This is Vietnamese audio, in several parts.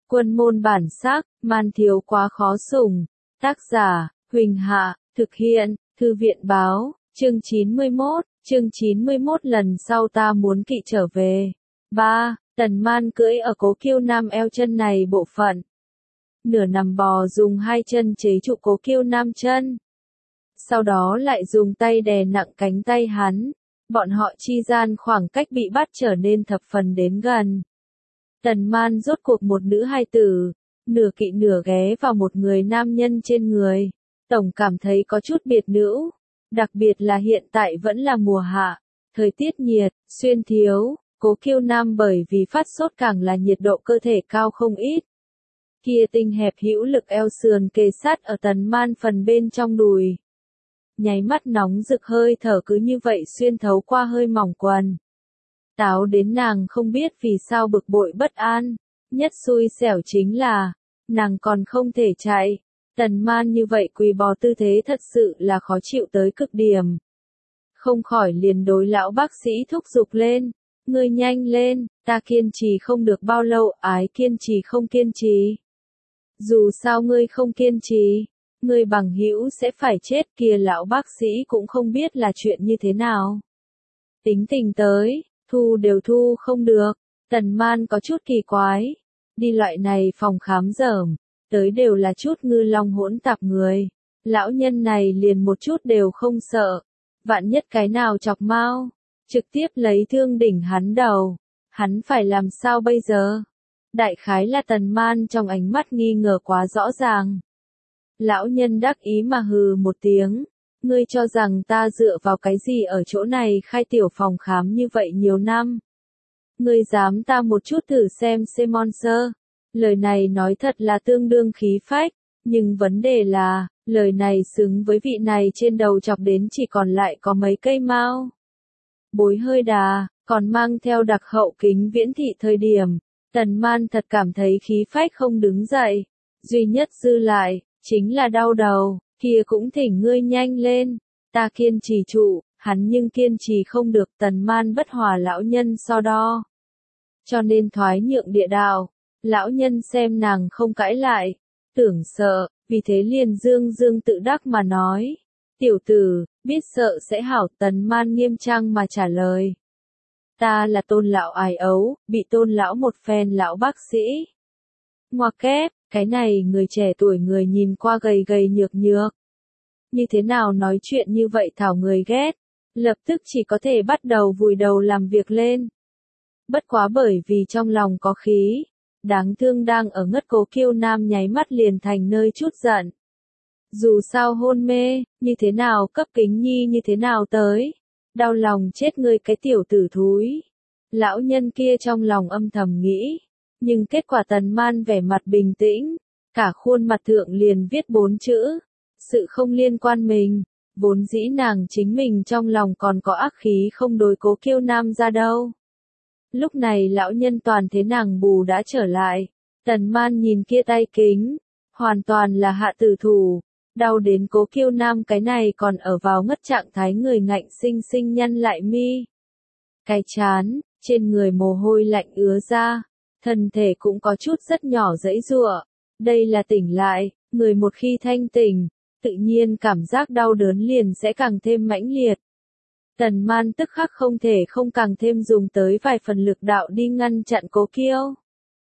Quân môn bản sắc, man thiếu quá khó sủng. Tác giả, Huỳnh Hạ, thực hiện, Thư viện báo, chương 91, lần sau ta muốn kỵ trở về. 3. Tần Man cưỡi ở Cố Kiêu Nam eo chân này bộ phận. Nửa nằm bò dùng hai chân chế trụ Cố Kiêu Nam chân. Sau đó lại dùng tay đè nặng cánh tay hắn. Bọn họ chi gian khoảng cách bị bắt trở nên thập phần đến gần. Tần Man rốt cuộc một nữ hai tử, nửa kỵ nửa ghé vào một người nam nhân trên người. Tổng cảm thấy có chút biệt nữ, đặc biệt là hiện tại vẫn là mùa hạ, thời tiết nhiệt, xuyên thiếu, Cố Kiêu Nam bởi vì phát sốt càng là nhiệt độ cơ thể cao không ít. Kia tinh hẹp hữu lực eo sườn kề sát ở Tần Man phần bên trong đùi. Nháy mắt nóng rực hơi thở cứ như vậy xuyên thấu qua hơi mỏng quần. Táo đến nàng không biết vì sao bực bội bất an, nhất xui xẻo chính là, nàng còn không thể chạy. Tần Man như vậy quỳ bò tư thế thật sự là khó chịu tới cực điểm. Không khỏi liền đối lão bác sĩ thúc giục lên, ngươi nhanh lên, ta kiên trì không được bao lâu, ái kiên trì không kiên trì. Dù sao ngươi không kiên trì, ngươi bằng hữu sẽ phải chết kìa, lão bác sĩ cũng không biết là chuyện như thế nào. Tính tình tới, thu đều thu không được, Tần Man có chút kỳ quái, đi loại này phòng khám dởm, tới đều là chút ngư long hỗn tạp người, lão nhân này liền một chút đều không sợ, vạn nhất cái nào chọc mau, trực tiếp lấy thương đỉnh hắn đầu, hắn phải làm sao bây giờ? Đại khái là Tần Man trong ánh mắt nghi ngờ quá rõ ràng. Lão nhân đắc ý mà hừ một tiếng, ngươi cho rằng ta dựa vào cái gì ở chỗ này khai tiểu phòng khám như vậy nhiều năm? Ngươi dám ta một chút thử xem monster. Lời này nói thật là tương đương khí phách, nhưng vấn đề là, lời này xứng với vị này trên đầu chọc đến chỉ còn lại có mấy cây mao. Bối hơi đà, còn mang theo đặc hậu kính viễn thị thời điểm, Tần Man thật cảm thấy khí phách không đứng dậy, duy nhất dư lại, chính là đau đầu, kia cũng thỉnh ngươi nhanh lên, ta kiên trì trụ, hắn nhưng kiên trì không được. Tần Man bất hòa lão nhân so đo, cho nên thoái nhượng địa đạo. Lão nhân xem nàng không cãi lại, tưởng sợ, vì thế liền dương tự đắc mà nói, tiểu tử, biết sợ sẽ hảo. Tần Man nghiêm trang mà trả lời, ta là Tôn lão ái ấu, bị Tôn lão một phen lão bác sĩ. Ngoa kép, cái này người trẻ tuổi người nhìn qua gầy gầy nhược nhược. Như thế nào nói chuyện như vậy thảo người ghét, lập tức chỉ có thể bắt đầu vùi đầu làm việc lên. Bất quá bởi vì trong lòng có khí, đáng thương đang ở ngất Cố Kiêu Nam nháy mắt liền thành nơi chút giận. Dù sao hôn mê, như thế nào cấp kính nhi như thế nào tới, đau lòng chết ngươi cái tiểu tử thúi. Lão nhân kia trong lòng âm thầm nghĩ, nhưng kết quả Tần Man vẻ mặt bình tĩnh, cả khuôn mặt thượng liền viết 4 chữ, sự không liên quan mình, vốn dĩ nàng chính mình trong lòng còn có ác khí không đối Cố Kiêu Nam ra đâu. Lúc này lão nhân toàn thế nàng bù đã trở lại, Tần Man nhìn kia tay kính, hoàn toàn là hạ tử thủ, đau đến Cố Kiêu Nam cái này còn ở vào ngất trạng thái người ngạnh sinh sinh nhăn lại mi. Cái chán, trên người mồ hôi lạnh ứa ra, thân thể cũng có chút rất nhỏ giãy giụa. Đây là tỉnh lại, người một khi thanh tỉnh, tự nhiên cảm giác đau đớn liền sẽ càng thêm mãnh liệt. Tần Man tức khắc không thể không càng thêm dùng tới vài phần lực đạo đi ngăn chặn Cố Kiêu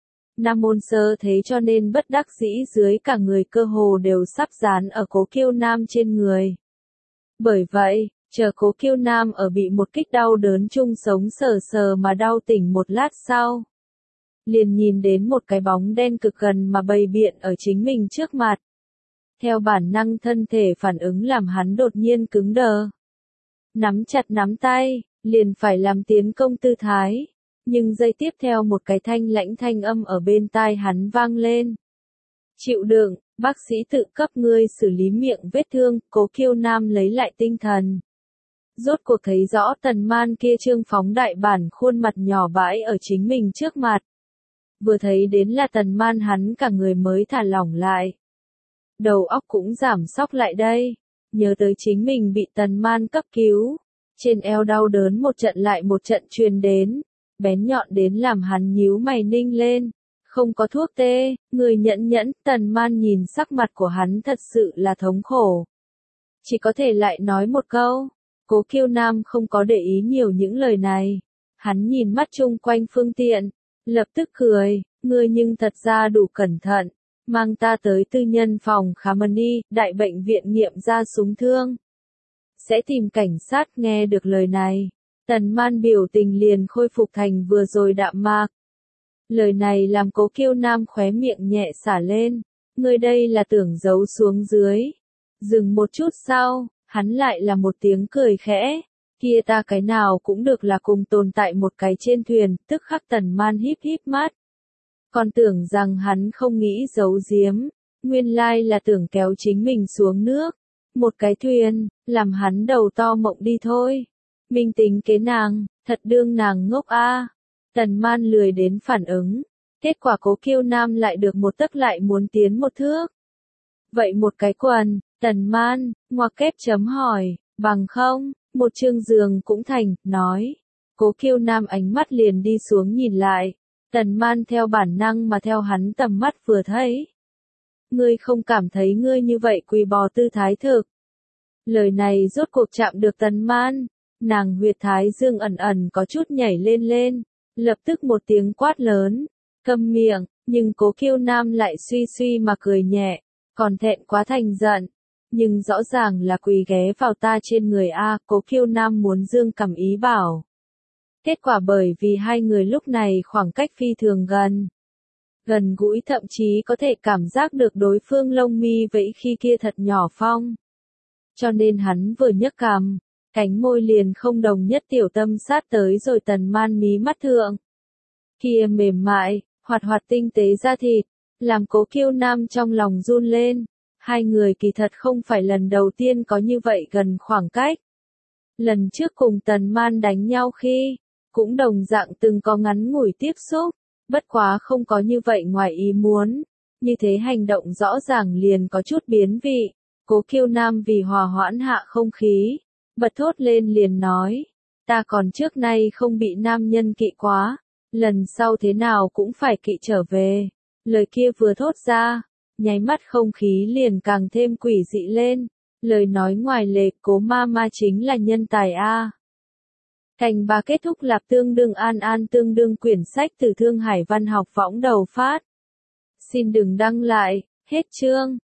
Nam môn sơ thế, cho nên bất đắc dĩ dưới cả người cơ hồ đều sắp dán ở Cố Kiêu Nam trên người. Bởi vậy, chờ Cố Kiêu Nam ở bị một kích đau đớn chung sống sờ sờ mà đau tỉnh một lát sau, liền nhìn đến một cái bóng đen cực gần mà bày biện ở chính mình trước mặt. Theo bản năng thân thể phản ứng làm hắn đột nhiên cứng đờ. Nắm chặt nắm tay, liền phải làm tiến công tư thái. Nhưng giây tiếp theo một cái thanh lãnh thanh âm ở bên tai hắn vang lên. Chịu đựng, bác sĩ tự cấp ngươi xử lý miệng vết thương. Cố Kiêu Nam lấy lại tinh thần. Rốt cuộc thấy rõ Tần Man kia trương phóng đại bản khuôn mặt nhỏ bãi ở chính mình trước mặt. Vừa thấy đến là Tần Man hắn cả người mới thả lỏng lại. Đầu óc cũng giảm sóc lại đây. Nhớ tới chính mình bị Tần Man cấp cứu. Trên eo đau đớn một trận lại một trận truyền đến. Bén nhọn đến làm hắn nhíu mày ninh lên. Không có thuốc tê, người nhẫn nhẫn, Tần Man nhìn sắc mặt của hắn thật sự là thống khổ. Chỉ có thể lại nói một câu, Cố Kiêu Nam không có để ý nhiều những lời này. Hắn nhìn mắt chung quanh phương tiện, lập tức cười, ngươi nhưng thật ra đủ cẩn thận, mang ta tới tư nhân phòng khám đi, đại bệnh viện nghiệm ra súng thương. Sẽ tìm cảnh sát. Nghe được lời này, Tần Man biểu tình liền khôi phục thành vừa rồi đạm mạc. Lời này làm Cố Kiêu Nam khóe miệng nhẹ xả lên, ngươi đây là tưởng giấu xuống dưới. Dừng một chút sau, hắn lại là một tiếng cười khẽ, kia ta cái nào cũng được là cùng tồn tại một cái trên thuyền, tức khắc Tần Man híp híp mắt. Còn tưởng rằng hắn không nghĩ giấu giếm, nguyên lai là tưởng kéo chính mình xuống nước. Một cái thuyền, làm hắn đầu to mộng đi thôi. Minh tính kế nàng, thật đương nàng ngốc a. Tần Man lười đến phản ứng, kết quả Cố Kiêu Nam lại được một tấc lại muốn tiến một thước. Vậy một cái quần, Tần Man, ngoặc kép chấm hỏi, bằng không, một chương giường cũng thành, nói. Cố Kiêu Nam ánh mắt liền đi xuống nhìn lại, Tần Man theo bản năng mà theo hắn tầm mắt vừa thấy. Ngươi không cảm thấy ngươi như vậy quỳ bò tư thái thực. Lời này rốt cuộc chạm được Tần Man, nàng huyệt thái dương ẩn ẩn có chút nhảy lên lên, lập tức một tiếng quát lớn, câm miệng, nhưng Cố Kiêu Nam lại suy suy mà cười nhẹ, còn thẹn quá thành giận. Nhưng rõ ràng là quỳ ghé vào ta trên người a, Cố Kiêu Nam muốn dương cầm ý bảo. Kết quả bởi vì hai người lúc này khoảng cách phi thường gần. Gần gũi thậm chí có thể cảm giác được đối phương lông mi vẫy khi kia thật nhỏ phong. Cho nên hắn vừa nhấc cằm, cánh môi liền không đồng nhất tiểu tâm sát tới rồi Tần Man mí mắt thượng. Kia mềm mại, hoạt hoạt tinh tế da thịt, làm Cố Kiêu Nam trong lòng run lên. Hai người kỳ thật không phải lần đầu tiên có như vậy gần khoảng cách. Lần trước cùng Tần Man đánh nhau khi, cũng đồng dạng từng có ngắn ngủi tiếp xúc, bất quá không có như vậy ngoài ý muốn. Như thế hành động rõ ràng liền có chút biến vị. Cố Kiêu Nam vì hòa hoãn hạ không khí, bật thốt lên liền nói, ta còn trước nay không bị nam nhân kỵ quá, lần sau thế nào cũng phải kỵ trở về. Lời kia vừa thốt ra, nháy mắt không khí liền càng thêm quỷ dị lên. Lời nói ngoài lề, Cố Mama chính là nhân tài a. Cành bà kết thúc lạp tương đương an tương đương quyển sách từ Thương Hải Văn học võng đầu phát. Xin đừng đăng lại, hết chương.